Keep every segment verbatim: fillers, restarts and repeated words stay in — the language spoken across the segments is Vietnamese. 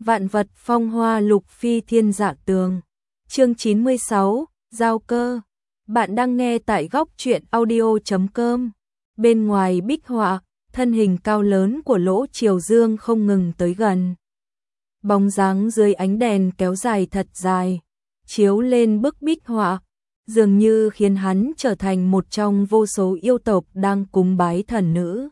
Vạn vật phong hoa lục phi thiên dạ tường. Chương chín mươi sáu, Giao cơ. Bạn đang nghe tại góc truyện audio chấm com. Bên ngoài bích họa, thân hình cao lớn của Lỗ Triều Dương không ngừng tới gần. Bóng dáng dưới ánh đèn kéo dài thật dài, chiếu lên bức bích họa, dường như khiến hắn trở thành một trong vô số yêu tộc đang cúng bái thần nữ.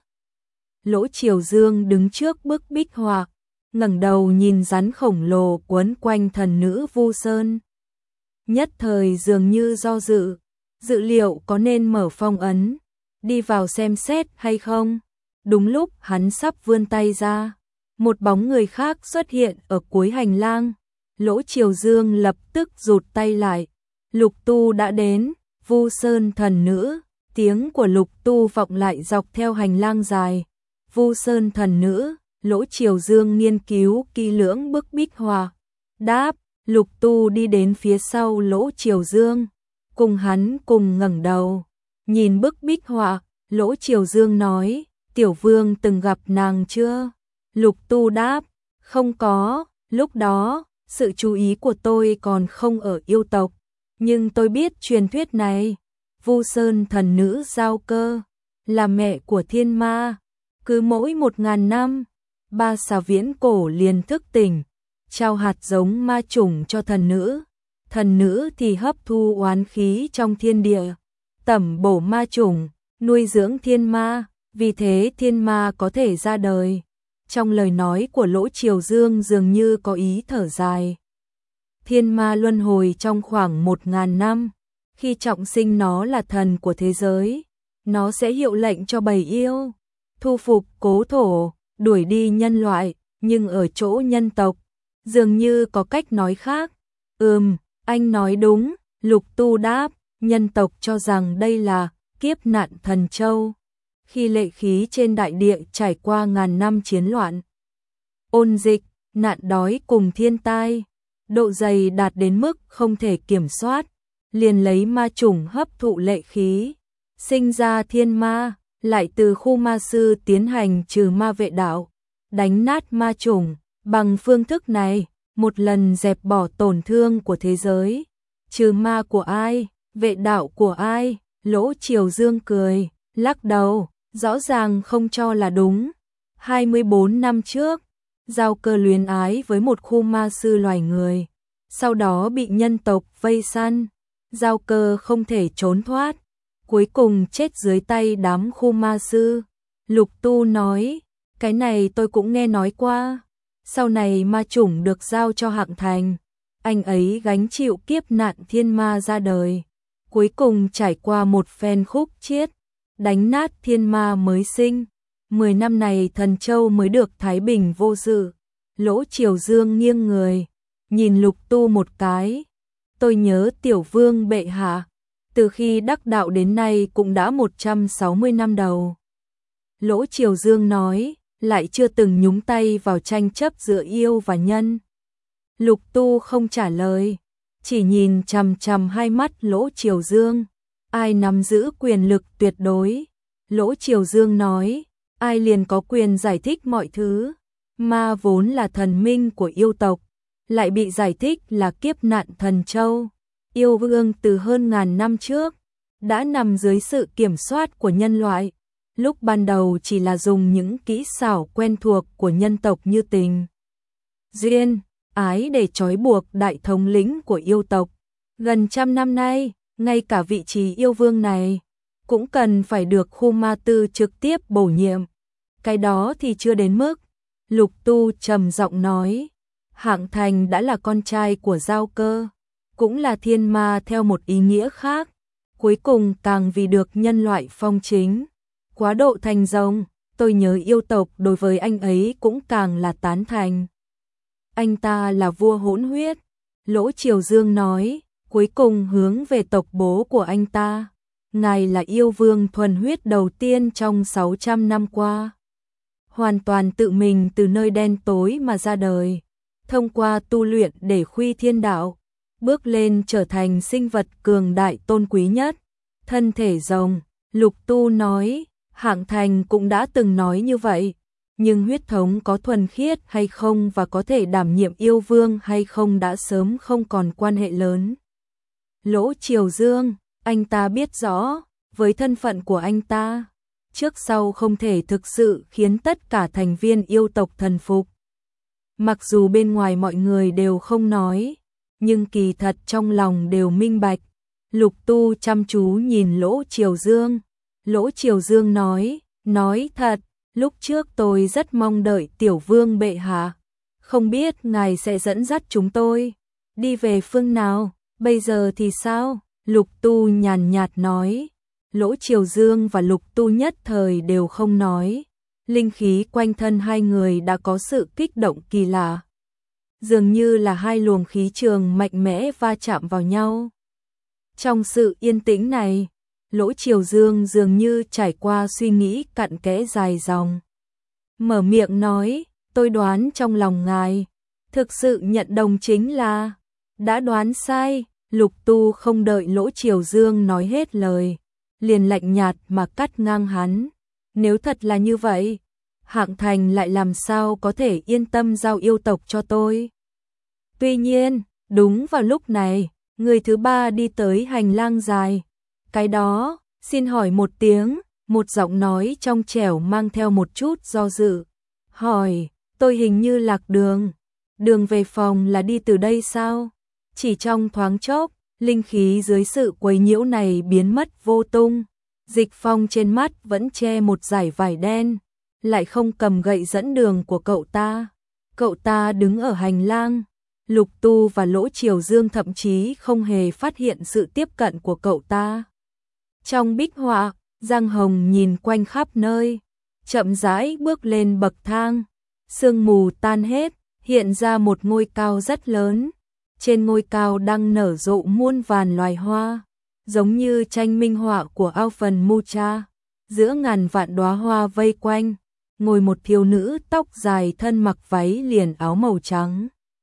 Lỗ Triều Dương đứng trước bức bích họa, ngẩng đầu nhìn rắn khổng lồ quấn quanh thần nữ Vu Sơn. Nhất thời dường như do dự, dự liệu có nên mở phong ấn, đi vào xem xét hay không. Đúng lúc hắn sắp vươn tay ra, một bóng người khác xuất hiện ở cuối hành lang. Lỗ Triều Dương lập tức rụt tay lại. Lục Tu đã đến, Vu Sơn thần nữ. Tiếng của Lục Tu vọng lại dọc theo hành lang dài. Vu Sơn thần nữ. Lỗ Triều Dương nghiên cứu kỹ lưỡng bức bích họa. Đáp, Lục Tu đi đến phía sau Lỗ Triều Dương, cùng hắn cùng ngẩng đầu, nhìn bức bích họa. Lỗ Triều Dương nói, Tiểu Vương từng gặp nàng chưa? Lục Tu đáp, không có, lúc đó, sự chú ý của tôi còn không ở yêu tộc, nhưng tôi biết truyền thuyết này. Vu Sơn thần nữ Giao Cơ, là mẹ của thiên ma, cứ mỗi một ngàn năm, ba xà viễn cổ liền thức tỉnh, trao hạt giống ma chủng cho thần nữ. Thần nữ thì hấp thu oán khí trong thiên địa, tẩm bổ ma chủng, nuôi dưỡng thiên ma, vì thế thiên ma có thể ra đời. Trong lời nói của Lỗ Triều Dương dường như có ý thở dài. Thiên ma luân hồi trong khoảng một ngàn năm, khi trọng sinh nó là thần của thế giới, nó sẽ hiệu lệnh cho bầy yêu, thu phục cố thổ, đuổi đi nhân loại, nhưng ở chỗ nhân tộc, dường như có cách nói khác. Ừm, anh nói đúng, Lục Tu đáp, nhân tộc cho rằng đây là kiếp nạn thần châu. Khi lệ khí trên đại địa trải qua ngàn năm chiến loạn, ôn dịch, nạn đói cùng thiên tai, độ dày đạt đến mức không thể kiểm soát, liền lấy ma chủng hấp thụ lệ khí, sinh ra thiên ma, lại từ khu ma sư tiến hành trừ ma vệ đạo, đánh nát ma chủng. Bằng phương thức này, một lần dẹp bỏ tổn thương của thế giới. Trừ ma của ai, vệ đạo của ai? Lỗ Triều Dương cười, lắc đầu, rõ ràng không cho là đúng. hai mươi bốn năm trước, Giao Cơ luyến ái với một khu ma sư loài người, sau đó bị nhân tộc vây săn. Giao Cơ không thể trốn thoát, cuối cùng chết dưới tay đám khu ma sư. Lục Tu nói, cái này tôi cũng nghe nói qua. Sau này ma chủng được giao cho Hạng Thành, anh ấy gánh chịu kiếp nạn thiên ma ra đời, cuối cùng trải qua một phen khúc chiết, đánh nát thiên ma mới sinh. Mười năm này thần châu mới được thái bình vô sự. Lỗ Triều Dương nghiêng người, nhìn Lục Tu một cái. Tôi nhớ Tiểu Vương bệ hạ, từ khi đắc đạo đến nay cũng đã một trăm sáu mươi năm đầu. Lỗ Triều Dương nói, lại chưa từng nhúng tay vào tranh chấp giữa yêu và nhân. Lục Tu không trả lời, chỉ nhìn chằm chằm hai mắt Lỗ Triều Dương. Ai nắm giữ quyền lực tuyệt đối? Lỗ Triều Dương nói, ai liền có quyền giải thích mọi thứ. Ma vốn là thần minh của yêu tộc, lại bị giải thích là kiếp nạn thần châu. Yêu vương từ hơn ngàn năm trước, đã nằm dưới sự kiểm soát của nhân loại. Lúc ban đầu chỉ là dùng những kỹ xảo quen thuộc của nhân tộc như tình, duyên, ái để trói buộc đại thống lĩnh của yêu tộc. Gần trăm năm nay, ngay cả vị trí yêu vương này cũng cần phải được khu ma tư trực tiếp bổ nhiệm. Cái đó thì chưa đến mức. Lục Tu trầm giọng nói, Hạng Thành đã là con trai của Giao Cơ, cũng là thiên ma theo một ý nghĩa khác, cuối cùng càng vì được nhân loại phong chính, quá độ thành rồng. Tôi nhớ yêu tộc đối với anh ấy cũng càng là tán thành. Anh ta là vua hỗn huyết. Lỗ Triều Dương nói, cuối cùng hướng về tộc bố của anh ta. Ngài là yêu vương thuần huyết đầu tiên trong sáu trăm năm qua, hoàn toàn tự mình từ nơi đen tối mà ra đời, thông qua tu luyện để khuy thiên đạo, bước lên trở thành sinh vật cường đại tôn quý nhất. Thân thể rồng, Lục Tu nói, Hạng Thành cũng đã từng nói như vậy, nhưng huyết thống có thuần khiết hay không và có thể đảm nhiệm yêu vương hay không đã sớm không còn quan hệ lớn. Lỗ Triều Dương, anh ta biết rõ, với thân phận của anh ta, trước sau không thể thực sự khiến tất cả thành viên yêu tộc thần phục. Mặc dù bên ngoài mọi người đều không nói, nhưng kỳ thật trong lòng đều minh bạch. Lục Tu chăm chú nhìn Lỗ Triều Dương. Lỗ Triều Dương nói, nói thật, lúc trước tôi rất mong đợi tiểu vương bệ hạ. Không biết ngài sẽ dẫn dắt chúng tôi đi về phương nào, bây giờ thì sao? Lục Tu nhàn nhạt nói. Lỗ Triều Dương và Lục Tu nhất thời đều không nói. Linh khí quanh thân hai người đã có sự kích động kỳ lạ. Dường như là hai luồng khí trường mạnh mẽ va chạm vào nhau. Trong sự yên tĩnh này, Lỗ Triều Dương dường như trải qua suy nghĩ cặn kẽ dài dòng. Mở miệng nói, tôi đoán trong lòng ngài, thực sự nhận đồng chính là, đã đoán sai. Lục Tu không đợi Lỗ Triều Dương nói hết lời, liền lạnh nhạt mà cắt ngang hắn. Nếu thật là như vậy, Hạng Thành lại làm sao có thể yên tâm giao yêu tộc cho tôi? Tuy nhiên, đúng vào lúc này, người thứ ba đi tới hành lang dài. Cái đó, xin hỏi một tiếng, một giọng nói trong trẻo mang theo một chút do dự. Hỏi, tôi hình như lạc đường. Đường về phòng là đi từ đây sao? Chỉ trong thoáng chốc, linh khí dưới sự quấy nhiễu này biến mất vô tung. Dịch Phong trên mắt vẫn che một dải vải đen, lại không cầm gậy dẫn đường của cậu ta. Cậu ta đứng ở hành lang. Lục Tu và Lỗ Triều Dương thậm chí không hề phát hiện sự tiếp cận của cậu ta. Trong bích họa, Giang Hồng nhìn quanh khắp nơi, chậm rãi bước lên bậc thang. Sương mù tan hết, hiện ra một ngôi cao rất lớn. Trên ngôi cao đang nở rộ muôn vàn loài hoa, giống như tranh minh họa của Alphen Mucha. Giữa ngàn vạn đóa hoa vây quanh, ngồi một thiếu nữ tóc dài thân mặc váy liền áo màu trắng.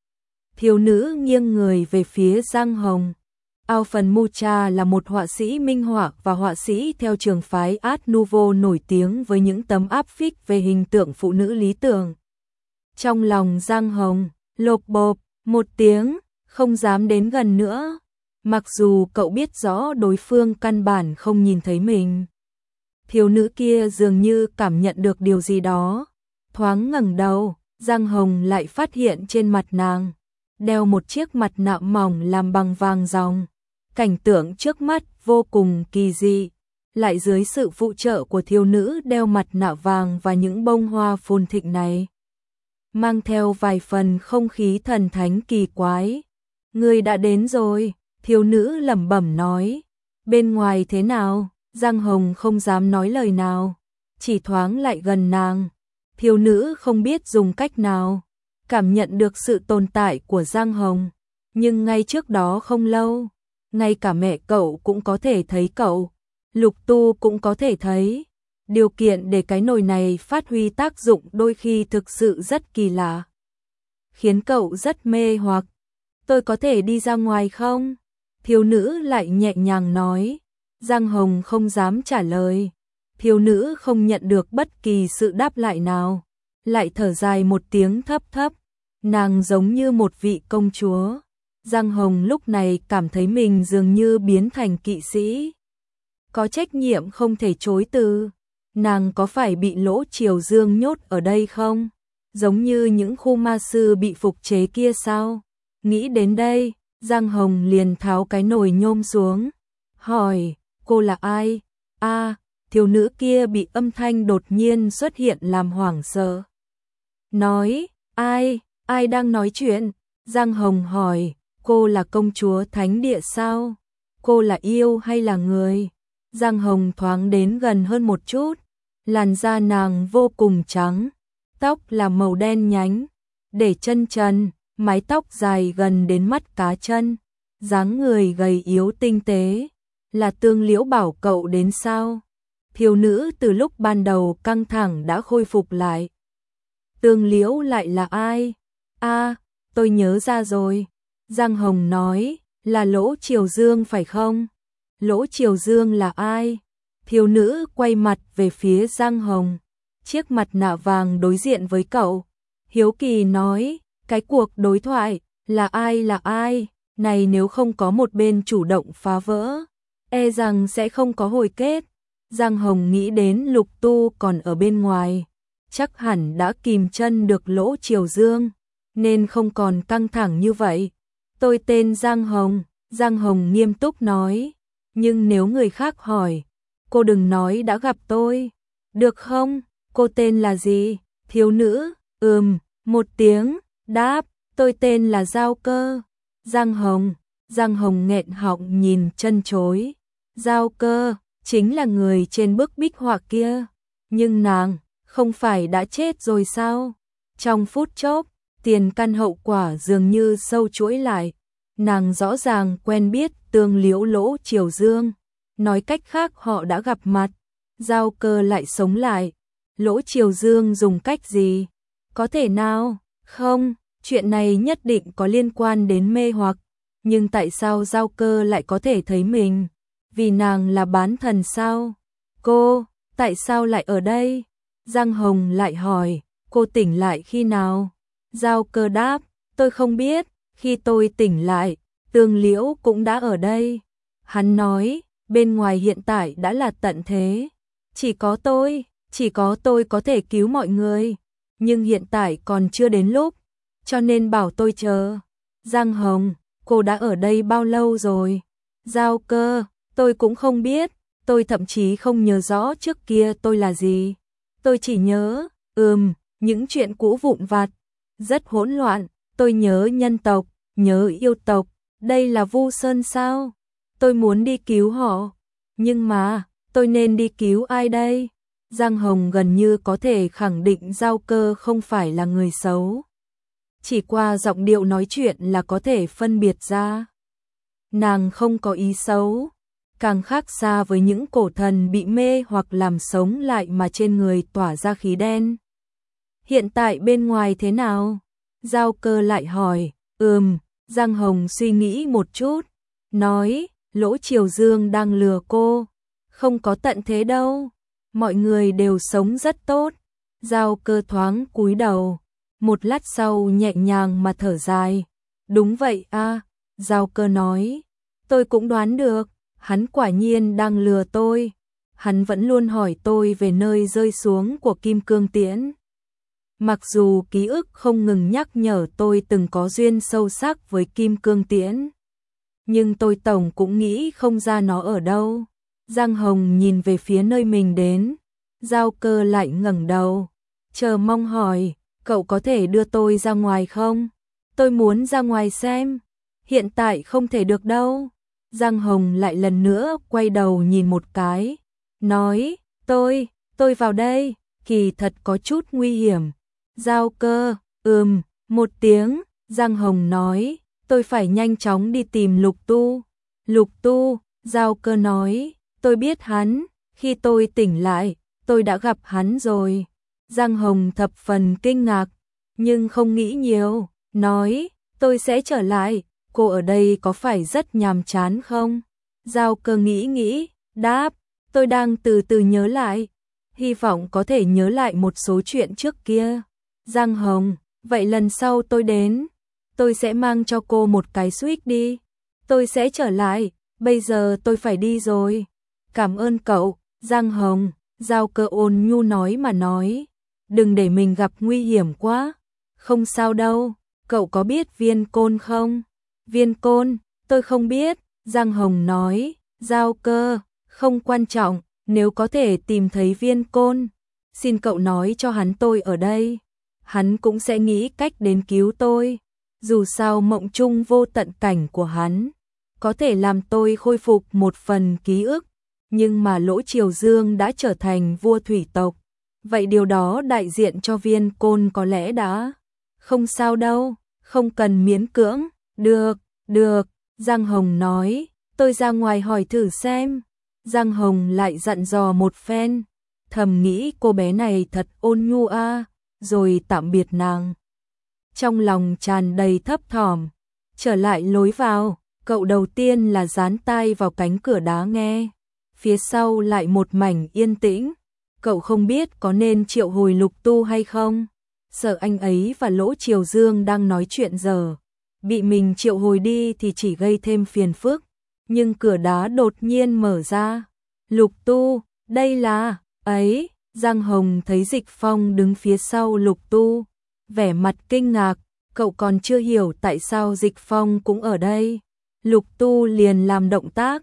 Thiếu nữ nghiêng người về phía Giang Hồng. Alphen Mucha là một họa sĩ minh họa và họa sĩ theo trường phái Art Nouveau nổi tiếng với những tấm áp phích về hình tượng phụ nữ lý tưởng. Trong lòng Giang Hồng, lộp bộp, một tiếng, không dám đến gần nữa. Mặc dù cậu biết rõ đối phương căn bản không nhìn thấy mình. Thiếu nữ kia dường như cảm nhận được điều gì đó. Thoáng ngẩng đầu, Giang Hồng lại phát hiện trên mặt nàng đeo một chiếc mặt nạ mỏng làm bằng vàng ròng. Cảnh tượng trước mắt vô cùng kỳ dị, lại dưới sự phụ trợ của thiếu nữ đeo mặt nạ vàng và những bông hoa phồn thịnh này, mang theo vài phần không khí thần thánh kỳ quái. Người đã đến rồi, thiếu nữ lẩm bẩm nói. Bên ngoài thế nào? Giang Hồng không dám nói lời nào, chỉ thoáng lại gần nàng. Thiếu nữ không biết dùng cách nào cảm nhận được sự tồn tại của Giang Hồng, nhưng ngay trước đó không lâu, ngay cả mẹ cậu cũng có thể thấy cậu, Lục Tu cũng có thể thấy. Điều kiện để cái nồi này phát huy tác dụng đôi khi thực sự rất kỳ lạ, khiến cậu rất mê hoặc. Tôi có thể đi ra ngoài không? Thiếu nữ lại nhẹ nhàng nói. Giang Hồng không dám trả lời. Thiếu nữ không nhận được bất kỳ sự đáp lại nào, lại thở dài một tiếng thấp thấp. Nàng giống như một vị công chúa. Giang Hồng lúc này cảm thấy mình dường như biến thành kỵ sĩ, có trách nhiệm không thể chối từ. Nàng có phải bị Lỗ Triều Dương nhốt ở đây không? Giống như những khu ma sư bị phục chế kia sao? Nghĩ đến đây, Giang Hồng liền tháo cái nồi nhôm xuống, hỏi, cô là ai? A, à, thiếu nữ kia bị âm thanh đột nhiên xuất hiện làm hoảng sợ. Nói, ai, ai đang nói chuyện? Giang Hồng hỏi, cô là công chúa thánh địa sao? Cô là yêu hay là người? Giang Hồng thoáng đến gần hơn một chút, làn da nàng vô cùng trắng, tóc là màu đen nhánh, để chân trần, mái tóc dài gần đến mắt cá chân, dáng người gầy yếu tinh tế. Là Tương Liễu bảo cậu đến sao? Thiếu nữ từ lúc ban đầu căng thẳng đã khôi phục lại. Tương Liễu lại là ai? A, à, tôi nhớ ra rồi. Giang Hồng nói, là Lỗ Triều Dương phải không? Lỗ Triều Dương là ai? Thiếu nữ quay mặt về phía Giang Hồng. chiếc mặt nạ vàng đối diện với cậu. Hiếu kỳ nói, cái cuộc đối thoại, là ai là ai, này nếu không có một bên chủ động phá vỡ, e rằng sẽ không có hồi kết. Giang Hồng nghĩ đến Lục Tu còn ở bên ngoài, chắc hẳn đã kìm chân được Lỗ Triều Dương, nên không còn căng thẳng như vậy. Tôi tên Giang Hồng, Giang Hồng nghiêm túc nói, nhưng nếu người khác hỏi, cô đừng nói đã gặp tôi, được không? Cô tên là gì? Thiếu nữ, ừm, một tiếng, đáp, tôi tên là Giao Cơ. Giang Hồng, Giang Hồng nghẹn họng nhìn chân chối. Giao Cơ, chính là người trên bức bích họa kia. Nhưng nàng, không phải đã chết rồi sao? Trong phút chốc, tiền căn hậu quả dường như sâu chuỗi lại. Nàng rõ ràng quen biết Tương Liễu Lỗ Triều Dương. Nói cách khác họ đã gặp mặt. Giao Cơ lại sống lại. Lỗ Triều Dương dùng cách gì? Có thể nào? Không, chuyện này nhất định có liên quan đến mê hoặc. Nhưng tại sao Giao Cơ lại có thể thấy mình? Vì nàng là bán thần sao? Cô, tại sao lại ở đây? Giang Hồng lại hỏi, cô tỉnh lại khi nào? Giao Cơ đáp, tôi không biết, khi tôi tỉnh lại, Tương Liễu cũng đã ở đây. Hắn nói, bên ngoài hiện tại đã là tận thế. Chỉ có tôi, chỉ có tôi có thể cứu mọi người. Nhưng hiện tại còn chưa đến lúc, cho nên bảo tôi chờ. Giang Hồng, cô đã ở đây bao lâu rồi? Giao Cơ, tôi cũng không biết, tôi thậm chí không nhớ rõ trước kia tôi là gì. Tôi chỉ nhớ, ừm, những chuyện cũ vụn vặt, rất hỗn loạn, tôi nhớ nhân tộc, nhớ yêu tộc, đây là Vu Sơn sao? Tôi muốn đi cứu họ, nhưng mà, tôi nên đi cứu ai đây? Giang Hồng gần như có thể khẳng định Giao Cơ không phải là người xấu. Chỉ qua giọng điệu nói chuyện là có thể phân biệt ra. Nàng không có ý xấu, càng khác xa với những cổ thần bị mê hoặc làm sống lại mà trên người tỏa ra khí đen. Hiện tại bên ngoài thế nào? Giao Cơ lại hỏi, ừm, Giang Hồng suy nghĩ một chút, nói, Lỗ Triều Dương đang lừa cô, không có tận thế đâu, mọi người đều sống rất tốt. Giao Cơ thoáng cúi đầu, một lát sau nhẹ nhàng mà thở dài, đúng vậy a. Giao Cơ nói, tôi cũng đoán được, hắn quả nhiên đang lừa tôi, hắn vẫn luôn hỏi tôi về nơi rơi xuống của Kim Cương Tiễn. Mặc dù ký ức không ngừng nhắc nhở tôi từng có duyên sâu sắc với Kim Cương Tiễn, nhưng tôi tổng cũng nghĩ không ra nó ở đâu. Giang Hồng nhìn về phía nơi mình đến, Giao Cơ lại ngẩng đầu, chờ mong hỏi, cậu có thể đưa tôi ra ngoài không? Tôi muốn ra ngoài xem. Hiện tại không thể được đâu. Giang Hồng lại lần nữa quay đầu nhìn một cái, nói, tôi, tôi vào đây, kỳ thật có chút nguy hiểm. Giao Cơ, ừm, một tiếng, Giang Hồng nói, tôi phải nhanh chóng đi tìm Lục Tu. Lục Tu, Giao Cơ nói, tôi biết hắn, khi tôi tỉnh lại, tôi đã gặp hắn rồi. Giang Hồng thập phần kinh ngạc, nhưng không nghĩ nhiều, nói, tôi sẽ trở lại, cô ở đây có phải rất nhàm chán không? Giao Cơ nghĩ nghĩ, đáp, tôi đang từ từ nhớ lại, hy vọng có thể nhớ lại một số chuyện trước kia. Giang Hồng, vậy lần sau tôi đến, tôi sẽ mang cho cô một cái suýt đi. Tôi sẽ trở lại, bây giờ tôi phải đi rồi. Cảm ơn cậu, Giang Hồng. Giao Cơ ôn nhu nói mà nói, đừng để mình gặp nguy hiểm quá. Không sao đâu, cậu có biết Viên Côn không? Viên Côn, tôi không biết. Giang Hồng nói, Giao Cơ, không quan trọng, nếu có thể tìm thấy Viên Côn, xin cậu nói cho hắn tôi ở đây. Hắn cũng sẽ nghĩ cách đến cứu tôi. Dù sao mộng chung vô tận cảnh của hắn có thể làm tôi khôi phục một phần ký ức, nhưng mà Lỗ Triều Dương đã trở thành vua thủy tộc, vậy điều đó đại diện cho Viên Côn có lẽ đã không sao đâu, không cần miễn cưỡng. Được, được, Giang Hồng nói, tôi ra ngoài hỏi thử xem. Giang Hồng lại dặn dò một phen, thầm nghĩ cô bé này thật ôn nhu a, rồi tạm biệt nàng. Trong lòng tràn đầy thấp thỏm, trở lại lối vào, cậu đầu tiên là dán tai vào cánh cửa đá nghe, phía sau lại một mảnh yên tĩnh. cậu không biết có nên triệu hồi Lục Tu hay không? Sợ anh ấy và Lỗ Triều Dương đang nói chuyện giờ, bị mình triệu hồi đi thì chỉ gây thêm phiền phức. Nhưng cửa đá đột nhiên mở ra. Lục Tu, đây là, ấy, Giang Hồng thấy Dịch Phong đứng phía sau Lục Tu, vẻ mặt kinh ngạc, cậu còn chưa hiểu tại sao Dịch Phong cũng ở đây. Lục Tu liền làm động tác,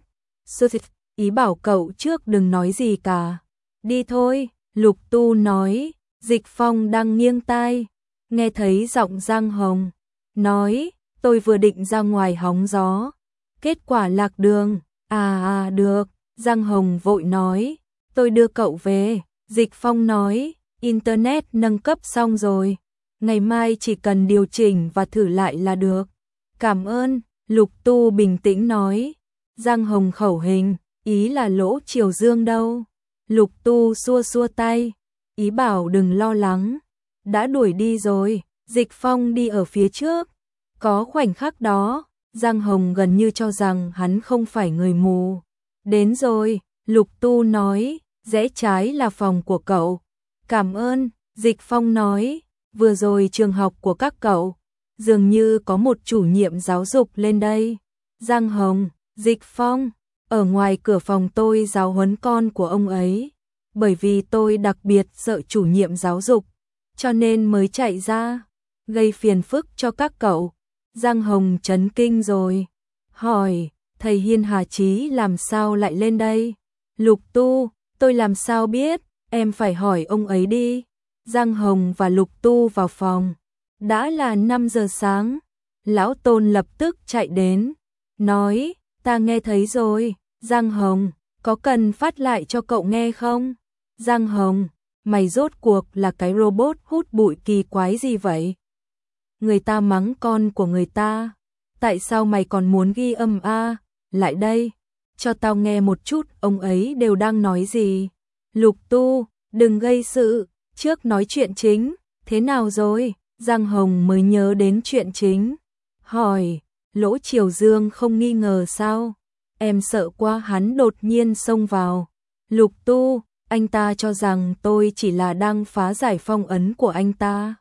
ý bảo cậu trước đừng nói gì cả. Đi thôi, Lục Tu nói. Dịch Phong đang nghiêng tai, nghe thấy giọng Giang Hồng, nói, tôi vừa định ra ngoài hóng gió, kết quả lạc đường. À à được, Giang Hồng vội nói, tôi đưa cậu về. Dịch Phong nói, Internet nâng cấp xong rồi, ngày mai chỉ cần điều chỉnh và thử lại là được. Cảm ơn, Lục Tu bình tĩnh nói. Giang Hồng khẩu hình, ý là Lỗ Triều Dương đâu? Lục Tu xua xua tay, ý bảo đừng lo lắng, đã đuổi đi rồi. Dịch Phong đi ở phía trước. Có khoảnh khắc đó, Giang Hồng gần như cho rằng hắn không phải người mù. Đến rồi, Lục Tu nói, rẽ trái là phòng của cậu. Cảm ơn, Dịch Phong nói, vừa rồi trường học của các cậu, dường như có một chủ nhiệm giáo dục lên đây. Giang Hồng, Dịch Phong, ở ngoài cửa phòng tôi giáo huấn con của ông ấy. Bởi vì tôi đặc biệt sợ chủ nhiệm giáo dục, cho nên mới chạy ra, gây phiền phức cho các cậu. Giang Hồng chấn kinh rồi, hỏi, thầy Hiên Hà Chí làm sao lại lên đây? Lục Tu, tôi làm sao biết, em phải hỏi ông ấy đi. Giang Hồng và Lục Tu vào phòng, đã là năm giờ sáng, Lão Tôn lập tức chạy đến, nói, ta nghe thấy rồi. Giang Hồng, có cần phát lại cho cậu nghe không? Giang Hồng, mày rốt cuộc là cái robot hút bụi kỳ quái gì vậy? Người ta mắng con của người ta, tại sao mày còn muốn ghi âm a? Lại đây, cho tao nghe một chút ông ấy đều đang nói gì. Lục Tu, đừng gây sự, trước nói chuyện chính, thế nào rồi? Giang Hồng mới nhớ đến chuyện chính, hỏi, Lỗ Triều Dương không nghi ngờ sao? Em sợ quá hắn đột nhiên xông vào. Lục Tu, anh ta cho rằng tôi chỉ là đang phá giải phong ấn của anh ta,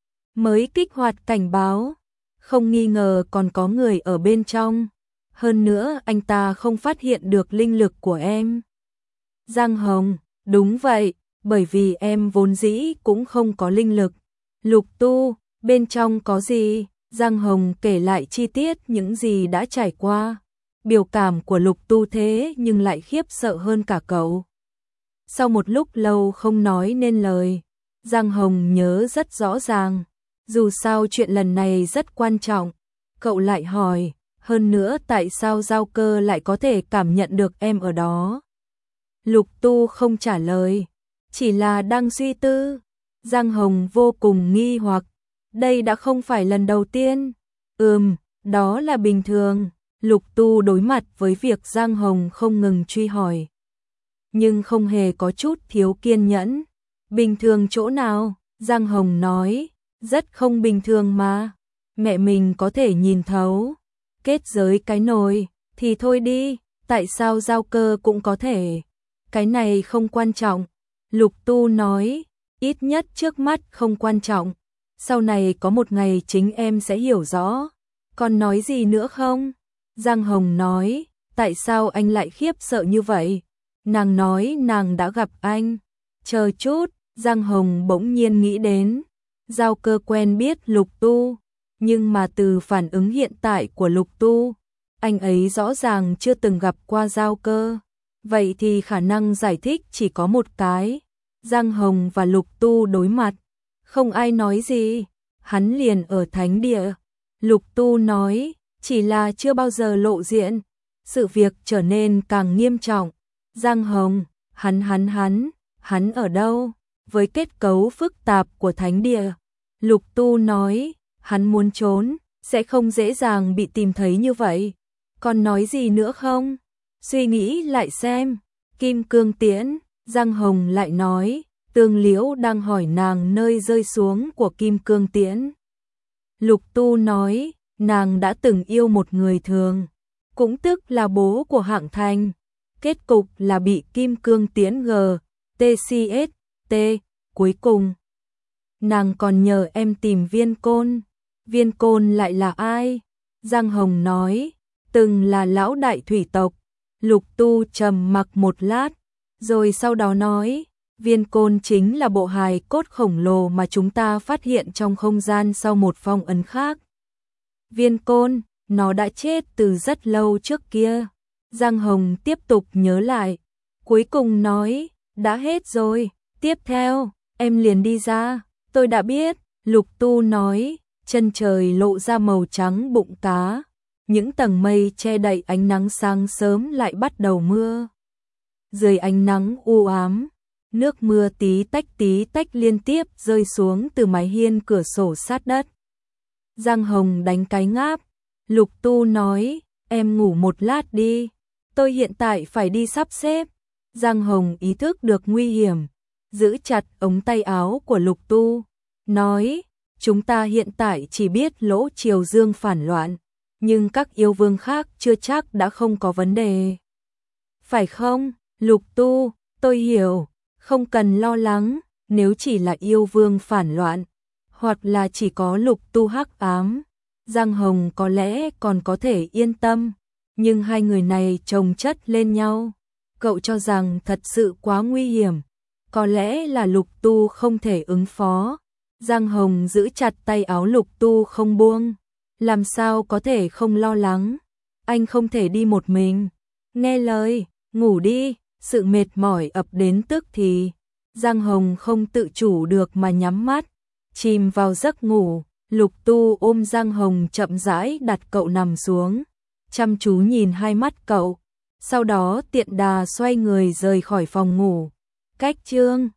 mới kích hoạt cảnh báo, không nghi ngờ còn có người ở bên trong. Hơn nữa anh ta không phát hiện được linh lực của em. Giang Hồng, đúng vậy, bởi vì em vốn dĩ cũng không có linh lực. Lục Tu, bên trong có gì? Giang Hồng kể lại chi tiết những gì đã trải qua. Biểu cảm của Lục Tu thế nhưng lại khiếp sợ hơn cả cậu. Sau một lúc lâu không nói nên lời, Giang Hồng nhớ rất rõ ràng. Dù sao chuyện lần này rất quan trọng. Cậu lại hỏi, hơn nữa tại sao Giao Cơ lại có thể cảm nhận được em ở đó? Lục Tu không trả lời, chỉ là đang suy tư. Giang Hồng vô cùng nghi hoặc, đây đã không phải lần đầu tiên. Ừm, đó là bình thường. Lục Tu đối mặt với việc Giang Hồng không ngừng truy hỏi, nhưng không hề có chút thiếu kiên nhẫn. Bình thường chỗ nào? Giang Hồng nói, rất không bình thường mà. Mẹ mình có thể nhìn thấu. Kết giới cái nồi, thì thôi đi, tại sao Giao Cơ cũng có thể? Cái này không quan trọng. Lục Tu nói, ít nhất trước mắt không quan trọng. Sau này có một ngày chính em sẽ hiểu rõ. Còn nói gì nữa không? Giang Hồng nói, tại sao anh lại khiếp sợ như vậy? Nàng nói nàng đã gặp anh. Chờ chút, Giang Hồng bỗng nhiên nghĩ đến, Giao Cơ quen biết Lục Tu, nhưng mà từ phản ứng hiện tại của Lục Tu, anh ấy rõ ràng chưa từng gặp qua Giao Cơ. Vậy thì khả năng giải thích chỉ có một cái. Giang Hồng và Lục Tu đối mặt, không ai nói gì, hắn liền ở thánh địa. Lục Tu nói, chỉ là chưa bao giờ lộ diện. Sự việc trở nên càng nghiêm trọng. Giang Hồng, hắn hắn hắn, hắn ở đâu? Với kết cấu phức tạp của thánh địa, Lục Tu nói, hắn muốn trốn, sẽ không dễ dàng bị tìm thấy như vậy. Còn nói gì nữa không? Suy nghĩ lại xem. Kim Cương Tiễn, Giang Hồng lại nói, Tương Liễu đang hỏi nàng nơi rơi xuống của Kim Cương Tiễn. Lục Tu nói, nàng đã từng yêu một người thường, cũng tức là bố của Hạng Thành. Kết cục là bị Kim Cương Tiễn G, tê xê ét T, cuối cùng. Nàng còn nhờ em tìm Viên Côn. Viên Côn lại là ai? Giang Hồng nói, từng là lão đại thủy tộc. Lục Tu trầm mặc một lát, rồi sau đó nói, Viên Côn chính là bộ hài cốt khổng lồ mà chúng ta phát hiện trong không gian sau một phong ấn khác. Viên Côn, nó đã chết từ rất lâu trước kia. Giang Hồng tiếp tục nhớ lại, cuối cùng nói, đã hết rồi, tiếp theo, em liền đi ra, tôi đã biết. Lục Tu nói, chân trời lộ ra màu trắng bụng cá, những tầng mây che đậy ánh nắng sáng sớm lại bắt đầu mưa. Dưới ánh nắng u ám, nước mưa tí tách tí tách liên tiếp rơi xuống từ mái hiên cửa sổ sát đất. Giang Hồng đánh cái ngáp, Lục Tu nói, em ngủ một lát đi, tôi hiện tại phải đi sắp xếp. Giang Hồng ý thức được nguy hiểm, giữ chặt ống tay áo của Lục Tu, nói, chúng ta hiện tại chỉ biết Lỗ Triều Dương phản loạn, nhưng các yêu vương khác chưa chắc đã không có vấn đề. Phải không, Lục Tu, tôi hiểu, không cần lo lắng, nếu chỉ là yêu vương phản loạn, hoặc là chỉ có Lục Tu hắc ám, Giang Hồng có lẽ còn có thể yên tâm, nhưng hai người này chồng chất lên nhau, cậu cho rằng thật sự quá nguy hiểm, có lẽ là Lục Tu không thể ứng phó. Giang Hồng giữ chặt tay áo Lục Tu không buông, làm sao có thể không lo lắng, anh không thể đi một mình, nghe lời, ngủ đi, sự mệt mỏi ập đến tức thì. Giang Hồng không tự chủ được mà nhắm mắt, chìm vào giấc ngủ. Lục Tu ôm Giang Hồng chậm rãi đặt cậu nằm xuống, chăm chú nhìn hai mắt cậu, sau đó tiện đà xoay người rời khỏi phòng ngủ. Cách chương